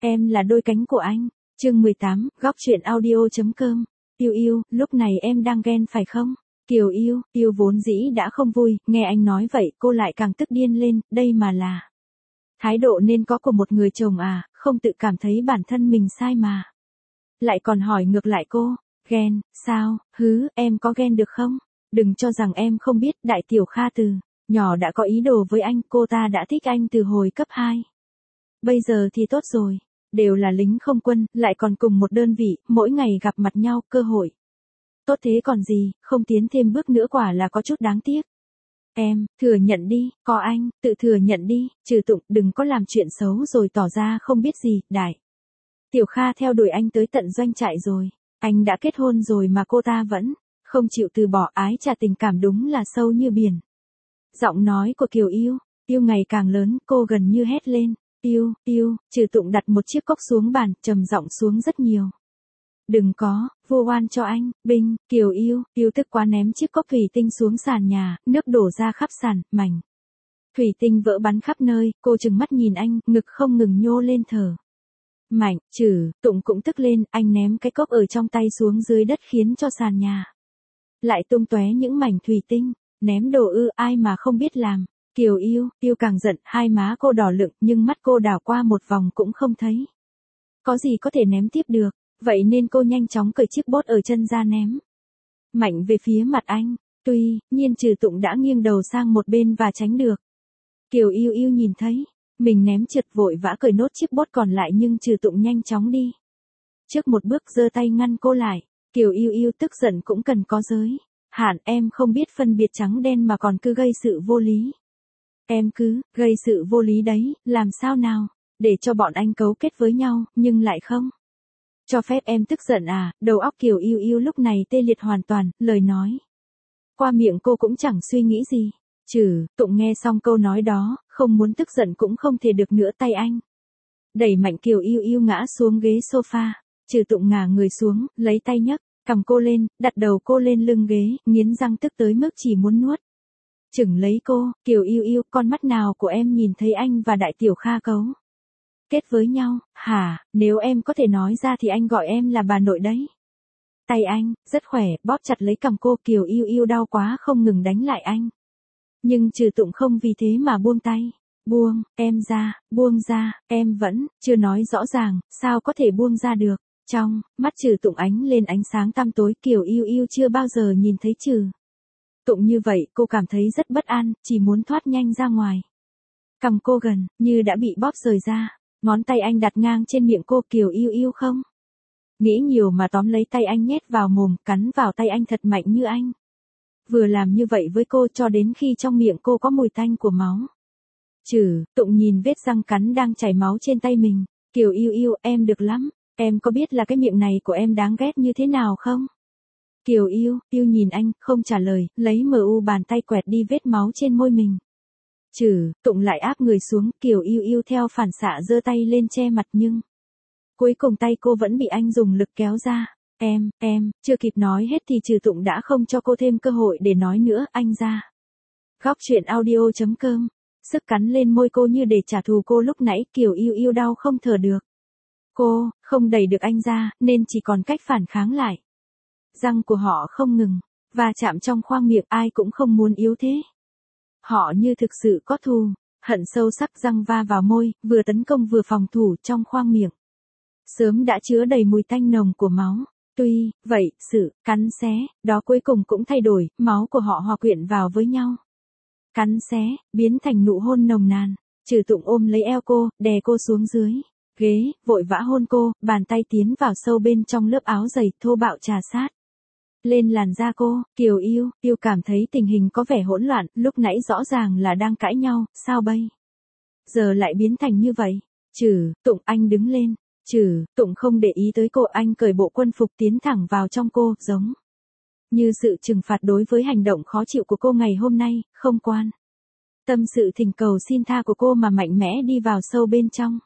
Em là đôi cánh của anh. Chương 18, góc truyện audio.com. Yêu yêu, lúc này em đang ghen phải không? Kiều yêu, yêu vốn dĩ đã không vui, nghe anh nói vậy cô lại càng tức điên lên, đây mà là thái độ nên có của một người chồng à, không tự cảm thấy bản thân mình sai mà. Lại còn hỏi ngược lại cô, ghen, sao, em có ghen được không? Đừng cho rằng em không biết, Đại Tiểu Kha từ nhỏ đã có ý đồ với anh, cô ta đã thích anh từ hồi cấp 2. Bây giờ thì tốt rồi, đều là lính không quân, lại còn cùng một đơn vị, mỗi ngày gặp mặt nhau, cơ hội tốt thế còn gì, không tiến thêm bước nữa quả là có chút đáng tiếc. Em, thừa nhận đi, có anh, tự thừa nhận đi, Trừ Tụng, đừng có làm chuyện xấu rồi tỏ ra không biết gì, Đại Tiểu Kha theo đuổi anh tới tận doanh trại rồi, anh đã kết hôn rồi mà cô ta vẫn không chịu từ bỏ, ái chà tình cảm đúng là sâu như biển. Giọng nói của Kiều yêu, yêu ngày càng lớn, cô gần như hét lên, yêu, Trừ Tụng đặt một chiếc cốc xuống bàn, trầm giọng xuống rất nhiều. Đừng có, vu oan cho anh, Binh, Kiều yêu tức quá ném chiếc cốc thủy tinh xuống sàn nhà, nước đổ ra khắp sàn, mảnh thủy tinh vỡ bắn khắp nơi, cô trừng mắt nhìn anh, ngực không ngừng nhô lên thở mạnh. Trừ Tụng cũng tức lên, anh ném cái cốc ở trong tay xuống dưới đất khiến cho sàn nhà lại tung tóe những mảnh thủy tinh. Ném đồ ai mà không biết làm. Kiều yêu càng giận, hai má cô đỏ lựng, nhưng mắt cô đảo qua một vòng cũng không thấy có gì có thể ném tiếp được, vậy nên cô nhanh chóng cởi chiếc bốt ở chân ra ném mạnh về phía mặt anh. Tuy nhiên Trừ Tụng đã nghiêng đầu sang một bên và tránh được. Kiều yêu nhìn thấy mình ném trượt, vội vã cởi nốt chiếc bốt còn lại, nhưng Trừ Tụng nhanh chóng đi trước một bước, giơ tay ngăn cô lại. Kiều yêu tức giận cũng cần có giới hạn, em không biết phân biệt trắng đen mà còn cứ gây sự vô lý. Em cứ gây sự vô lý đấy, làm sao nào để cho bọn anh cấu kết với nhau, nhưng lại không cho phép em tức giận à? Đầu óc Kiều yêu lúc này tê liệt hoàn toàn, lời nói qua miệng cô cũng chẳng suy nghĩ gì. Trừ Tụng nghe xong câu nói đó, không muốn tức giận cũng không thể được nữa, tay anh đẩy mạnh Kiều yêu ngã xuống ghế sofa. Trừ Tụng ngả người xuống, lấy tay nhấc cầm cô lên, đặt đầu cô lên lưng ghế, nghiến răng tức tới mức chỉ muốn nuốt chửng lấy cô. Kiều yêu, con mắt nào của em nhìn thấy anh và Đại Tiểu Kha cấu kết với nhau, hả? Nếu em có thể nói ra thì anh gọi em là bà nội đấy. Tay anh rất khỏe, bóp chặt lấy cằm cô. Kiều yêu đau quá không ngừng đánh lại anh. Nhưng Trừ Tụng không vì thế mà buông tay. Buông ra, em vẫn chưa nói rõ ràng, sao có thể buông ra được? Trong mắt Trừ Tụng ánh lên ánh sáng tăm tối. Kiều yêu chưa bao giờ nhìn thấy Trừ Tụng như vậy, cô cảm thấy rất bất an, chỉ muốn thoát nhanh ra ngoài. Cằm cô gần như đã bị bóp rời ra, ngón tay anh đặt ngang trên miệng cô. Kiều yêu không nghĩ nhiều mà tóm lấy tay anh nhét vào mồm, cắn vào tay anh thật mạnh như anh vừa làm như vậy với cô, cho đến khi trong miệng cô có mùi tanh của máu. Trừ Tụng nhìn vết răng cắn đang chảy máu trên tay mình. Kiều yêu, em được lắm, em có biết là cái miệng này của em đáng ghét như thế nào không? Kiều yêu nhìn anh, không trả lời, lấy bàn tay quẹt đi vết máu trên môi mình. Trừ Tụng lại áp người xuống. Kiều yêu theo phản xạ giơ tay lên che mặt, nhưng cuối cùng tay cô vẫn bị anh dùng lực kéo ra. Em, chưa kịp nói hết thì Trừ Tụng đã không cho cô thêm cơ hội để nói nữa. Anh ra. Góc truyện audio.com. Sức cắn lên môi cô như để trả thù cô lúc nãy. Kiều yêu đau không thở được. Cô không đẩy được anh ra, nên chỉ còn cách phản kháng lại. Răng của họ không ngừng va chạm trong khoang miệng, ai cũng không muốn yếu thế. Họ như thực sự có thù hận sâu sắc, răng va vào môi, vừa tấn công vừa phòng thủ. Trong khoang miệng sớm đã chứa đầy mùi tanh nồng của máu. Tuy vậy, sự cắn xé đó cuối cùng cũng thay đổi, máu của họ hòa quyện vào với nhau. Cắn xé biến thành nụ hôn nồng nàn. Trừ Tụng ôm lấy eo cô, đè cô xuống dưới ghế, vội vã hôn cô, bàn tay tiến vào sâu bên trong lớp áo dày, thô bạo trà sát lên làn da cô. Kiều yêu cảm thấy tình hình có vẻ hỗn loạn, lúc nãy rõ ràng là đang cãi nhau, sao bây giờ lại biến thành như vậy? Trừ Tụng, anh đứng lên. Trừ Tụng không để ý tới cô, anh cởi bộ quân phục tiến thẳng vào trong cô, giống như sự trừng phạt đối với hành động khó chịu của cô ngày hôm nay, không quan tâm sự thỉnh cầu xin tha của cô mà mạnh mẽ đi vào sâu bên trong.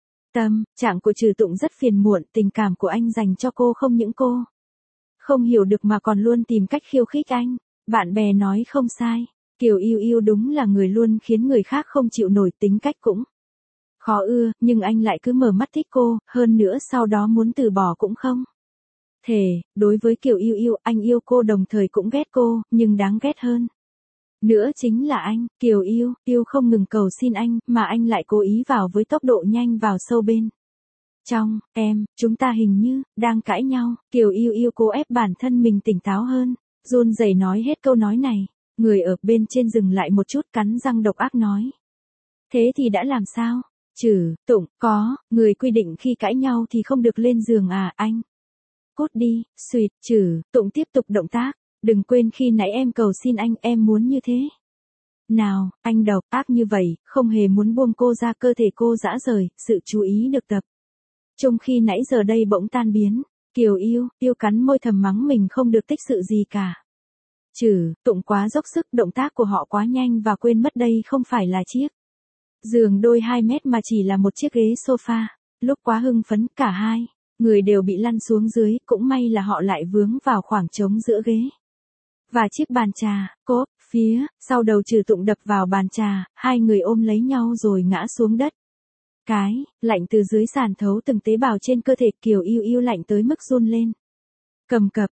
Tâm trạng của Trừ Tụng rất phiền muộn, tình cảm của anh dành cho cô không những cô không hiểu được mà còn luôn tìm cách khiêu khích anh. Bạn bè nói không sai, Kiều yêu đúng là người luôn khiến người khác không chịu nổi, tính cách cũng Khó ưa, nhưng anh lại cứ mở mắt thích cô, hơn nữa sau đó muốn từ bỏ cũng không. Thề, đối với Kiều Yêu Yêu, anh yêu cô đồng thời cũng ghét cô, nhưng đáng ghét hơn nữa chính là anh, Kiều Yêu, Yêu không ngừng cầu xin anh, mà anh lại cố ý vào với tốc độ nhanh vào sâu bên trong, chúng ta hình như, đang cãi nhau, Kiều Yêu Yêu cố ép bản thân mình tỉnh táo hơn, run rẩy nói hết câu nói này, người ở bên trên dừng lại một chút cắn răng độc ác nói. Thế thì đã làm sao? Tụng, có, người quy định khi cãi nhau thì không được lên giường à, anh. Cút đi, xuyệt, Tụng tiếp tục động tác, đừng quên khi nãy em cầu xin anh, em muốn như thế. Nào, anh độc ác như vậy, không hề muốn buông cô ra, cơ thể cô rã rời, sự chú ý được tập trong khi nãy giờ đây bỗng tan biến. Kiều Yêu, Yêu cắn môi thầm mắng mình không được tích sự gì cả. Tụng quá dốc sức, động tác của họ quá nhanh và quên mất đây không phải là chiếc giường đôi 2 mét mà chỉ là một chiếc ghế sofa. Lúc quá hưng phấn, cả hai người đều bị lăn xuống dưới, cũng may là họ lại vướng vào khoảng trống giữa ghế và chiếc bàn trà, cốp, phía sau đầu Tụng đập vào bàn trà, hai người ôm lấy nhau rồi ngã xuống đất. Lạnh từ dưới sàn thấu từng tế bào trên cơ thể, Kiều Yêu Yêu lạnh tới mức run lên. Cầm cập,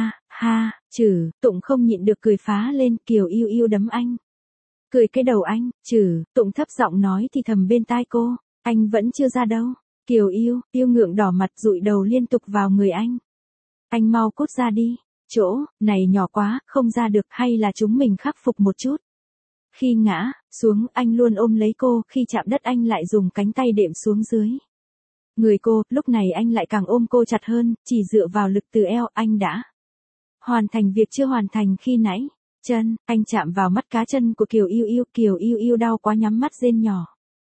ha, Tụng không nhịn được cười phá lên, Kiều Yêu Yêu đấm anh. Cười cái đầu anh, Tụng thấp giọng nói thì thầm bên tai cô, anh vẫn chưa ra đâu. Kiều Yêu, Yêu ngượng đỏ mặt dụi đầu liên tục vào người anh. Anh mau cút ra đi, chỗ này nhỏ quá, không ra được, hay là chúng mình khắc phục một chút. Khi ngã xuống, anh luôn ôm lấy cô, khi chạm đất anh lại dùng cánh tay đệm xuống dưới người cô, lúc này anh lại càng ôm cô chặt hơn, chỉ dựa vào lực từ eo, anh đã hoàn thành việc chưa hoàn thành khi nãy. Chân, anh chạm vào mắt cá chân của Kiều Yêu Yêu đau quá nhắm mắt rên nhỏ.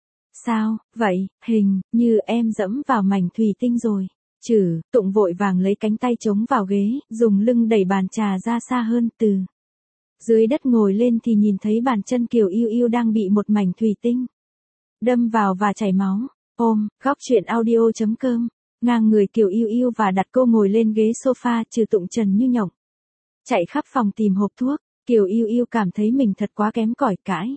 Sao, vậy, hình như em dẫm vào mảnh thủy tinh rồi. Tụng vội vàng lấy cánh tay chống vào ghế, dùng lưng đẩy bàn trà ra xa hơn, từ dưới đất ngồi lên thì nhìn thấy bàn chân Kiều Yêu Yêu đang bị một mảnh thủy tinh đâm vào và chảy máu. Góc truyện audio.com, ngang người Kiều Yêu Yêu và đặt cô ngồi lên ghế sofa, Tụng trần như nhộng chạy khắp phòng tìm hộp thuốc. Kiều Yêu Yêu cảm thấy mình thật quá kém cỏi, cãi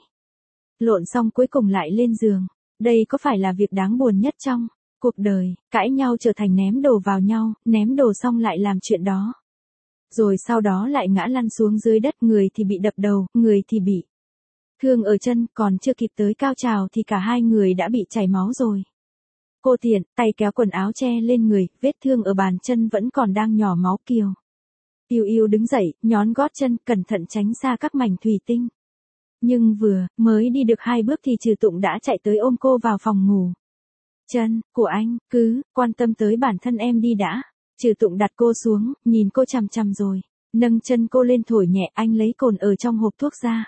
lộn xong cuối cùng lại lên giường. Đây có phải là việc đáng buồn nhất trong cuộc đời, cãi nhau trở thành ném đồ vào nhau, ném đồ xong lại làm chuyện đó. Rồi sau đó lại ngã lăn xuống dưới đất, người thì bị đập đầu, người thì bị thương ở chân, còn chưa kịp tới cao trào thì cả hai người đã bị chảy máu rồi. Cô tiện, tay kéo quần áo che lên người, vết thương ở bàn chân vẫn còn đang nhỏ máu. Kiều Yêu Yêu đứng dậy, nhón gót chân, cẩn thận tránh xa các mảnh thủy tinh. Nhưng vừa mới đi được 2 bước thì Tụng đã chạy tới ôm cô vào phòng ngủ. Chân của anh, cứ quan tâm tới bản thân em đi đã. Tụng đặt cô xuống, nhìn cô chằm chằm rồi nâng chân cô lên thổi nhẹ, anh lấy cồn ở trong hộp thuốc ra.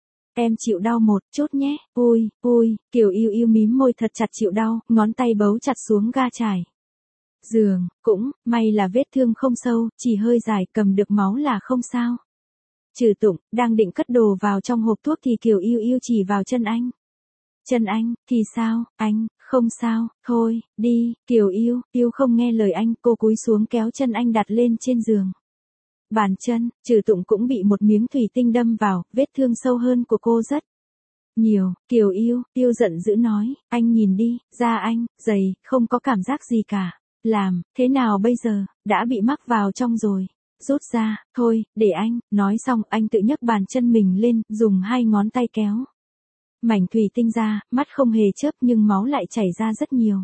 Em chịu đau một chút nhé. Ui, Kiều Yêu Yêu mím môi thật chặt chịu đau, ngón tay bấu chặt xuống ga trải giường, cũng may là vết thương không sâu, chỉ hơi dài, cầm được máu là không sao. Tụng đang định cất đồ vào trong hộp thuốc thì Kiều Yêu Yêu chỉ vào chân anh. Chân anh, thì sao, anh, không sao, thôi, đi. Kiều Yêu Yêu không nghe lời anh, cô cúi xuống kéo chân anh đặt lên trên giường. Bàn chân, Tụng cũng bị một miếng thủy tinh đâm vào, vết thương sâu hơn của cô rất nhiều. Kiều Yêu Yêu giận dữ nói, anh nhìn đi, da anh, dày, không có cảm giác gì cả. Làm thế nào bây giờ, đã bị mắc vào trong rồi. Rút ra, thôi, để anh. Nói xong, anh tự nhấc bàn chân mình lên, dùng 2 ngón tay kéo mảnh thủy tinh ra, mắt không hề chớp nhưng máu lại chảy ra rất nhiều.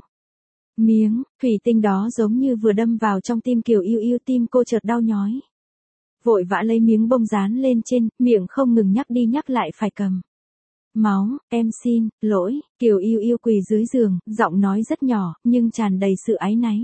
Miếng thủy tinh đó giống như vừa đâm vào trong tim Kiều Yêu Yêu, tim cô chợt đau nhói. Vội vã lấy miếng bông dán lên trên, miệng không ngừng nhắc đi nhắc lại phải cầm máu. Em xin lỗi. Kiều Yêu Yêu quỳ dưới giường, giọng nói rất nhỏ, nhưng tràn đầy sự áy náy.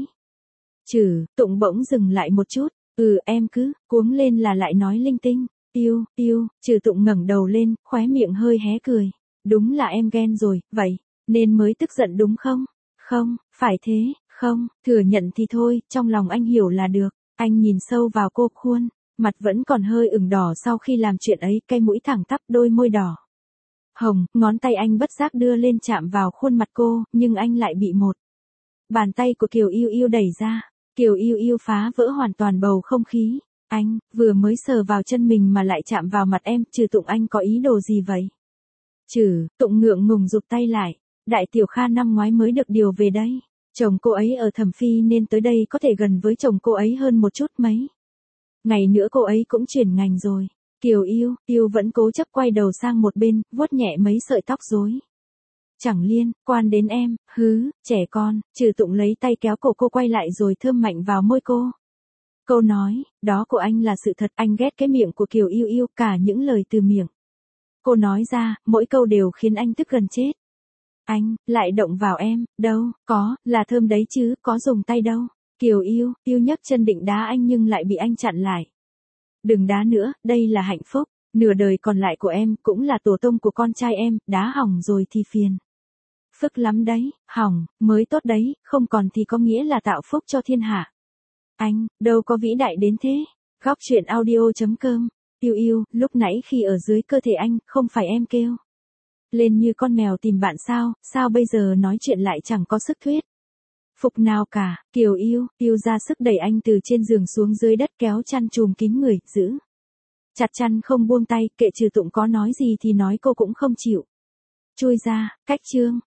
Tụng bỗng dừng lại một chút. Em cứ cuống lên là lại nói linh tinh. Yêu, Tụng ngẩng đầu lên, khóe miệng hơi hé cười. Đúng là em ghen rồi, vậy nên mới tức giận đúng không? Không, phải thế, không, thừa nhận thì thôi, trong lòng anh hiểu là được. Anh nhìn sâu vào cô, khuôn mặt vẫn còn hơi ửng đỏ sau khi làm chuyện ấy, cây mũi thẳng tắp, đôi môi đỏ hồng, ngón tay anh bất giác đưa lên chạm vào khuôn mặt cô, nhưng anh lại bị một bàn tay của Kiều Yêu Yêu đẩy ra. Kiều Yêu Yêu phá vỡ hoàn toàn bầu không khí. Anh, vừa mới sờ vào chân mình mà lại chạm vào mặt em, Tụng anh có ý đồ gì vậy? Tụng ngượng ngùng rụt tay lại. Đại tiểu Kha năm ngoái mới được điều về đây. Chồng cô ấy ở Thẩm Phi nên tới đây có thể gần với chồng cô ấy hơn một chút mấy. Ngày nữa cô ấy cũng chuyển ngành rồi. Kiều Yêu vẫn cố chấp quay đầu sang một bên, vuốt nhẹ mấy sợi tóc rối. Chẳng liên quan đến em, trẻ con, Trừ Tụng lấy tay kéo cổ cô quay lại rồi thơm mạnh vào môi cô. Câu nói, đó của anh là sự thật, anh ghét cái miệng của Kiều Yêu, cả những lời từ miệng cô nói ra, mỗi câu đều khiến anh tức gần chết. Anh, lại động vào em, đâu, có, là thơm đấy chứ, có dùng tay đâu. Kiều Yêu nhấc chân định đá anh nhưng lại bị anh chặn lại. Đừng đá nữa, đây là hạnh phúc, nửa đời còn lại của em, cũng là tổ tông của con trai em, đá hỏng rồi thì phiền. Phức lắm đấy, hỏng, mới tốt đấy, không còn thì có nghĩa là tạo phúc cho thiên hạ. Anh, đâu có vĩ đại đến thế. Góc truyện audio.com. Yêu, lúc nãy khi ở dưới cơ thể anh, không phải em kêu lên như con mèo tìm bạn sao bây giờ nói chuyện lại chẳng có sức thuyết phục nào cả. Kiều Yêu ra sức đẩy anh từ trên giường xuống dưới đất, kéo chăn trùm kín người, giữ chặt chăn không buông tay, kệ Trừ Tụng có nói gì thì nói, cô cũng không chịu chui ra. Cách chương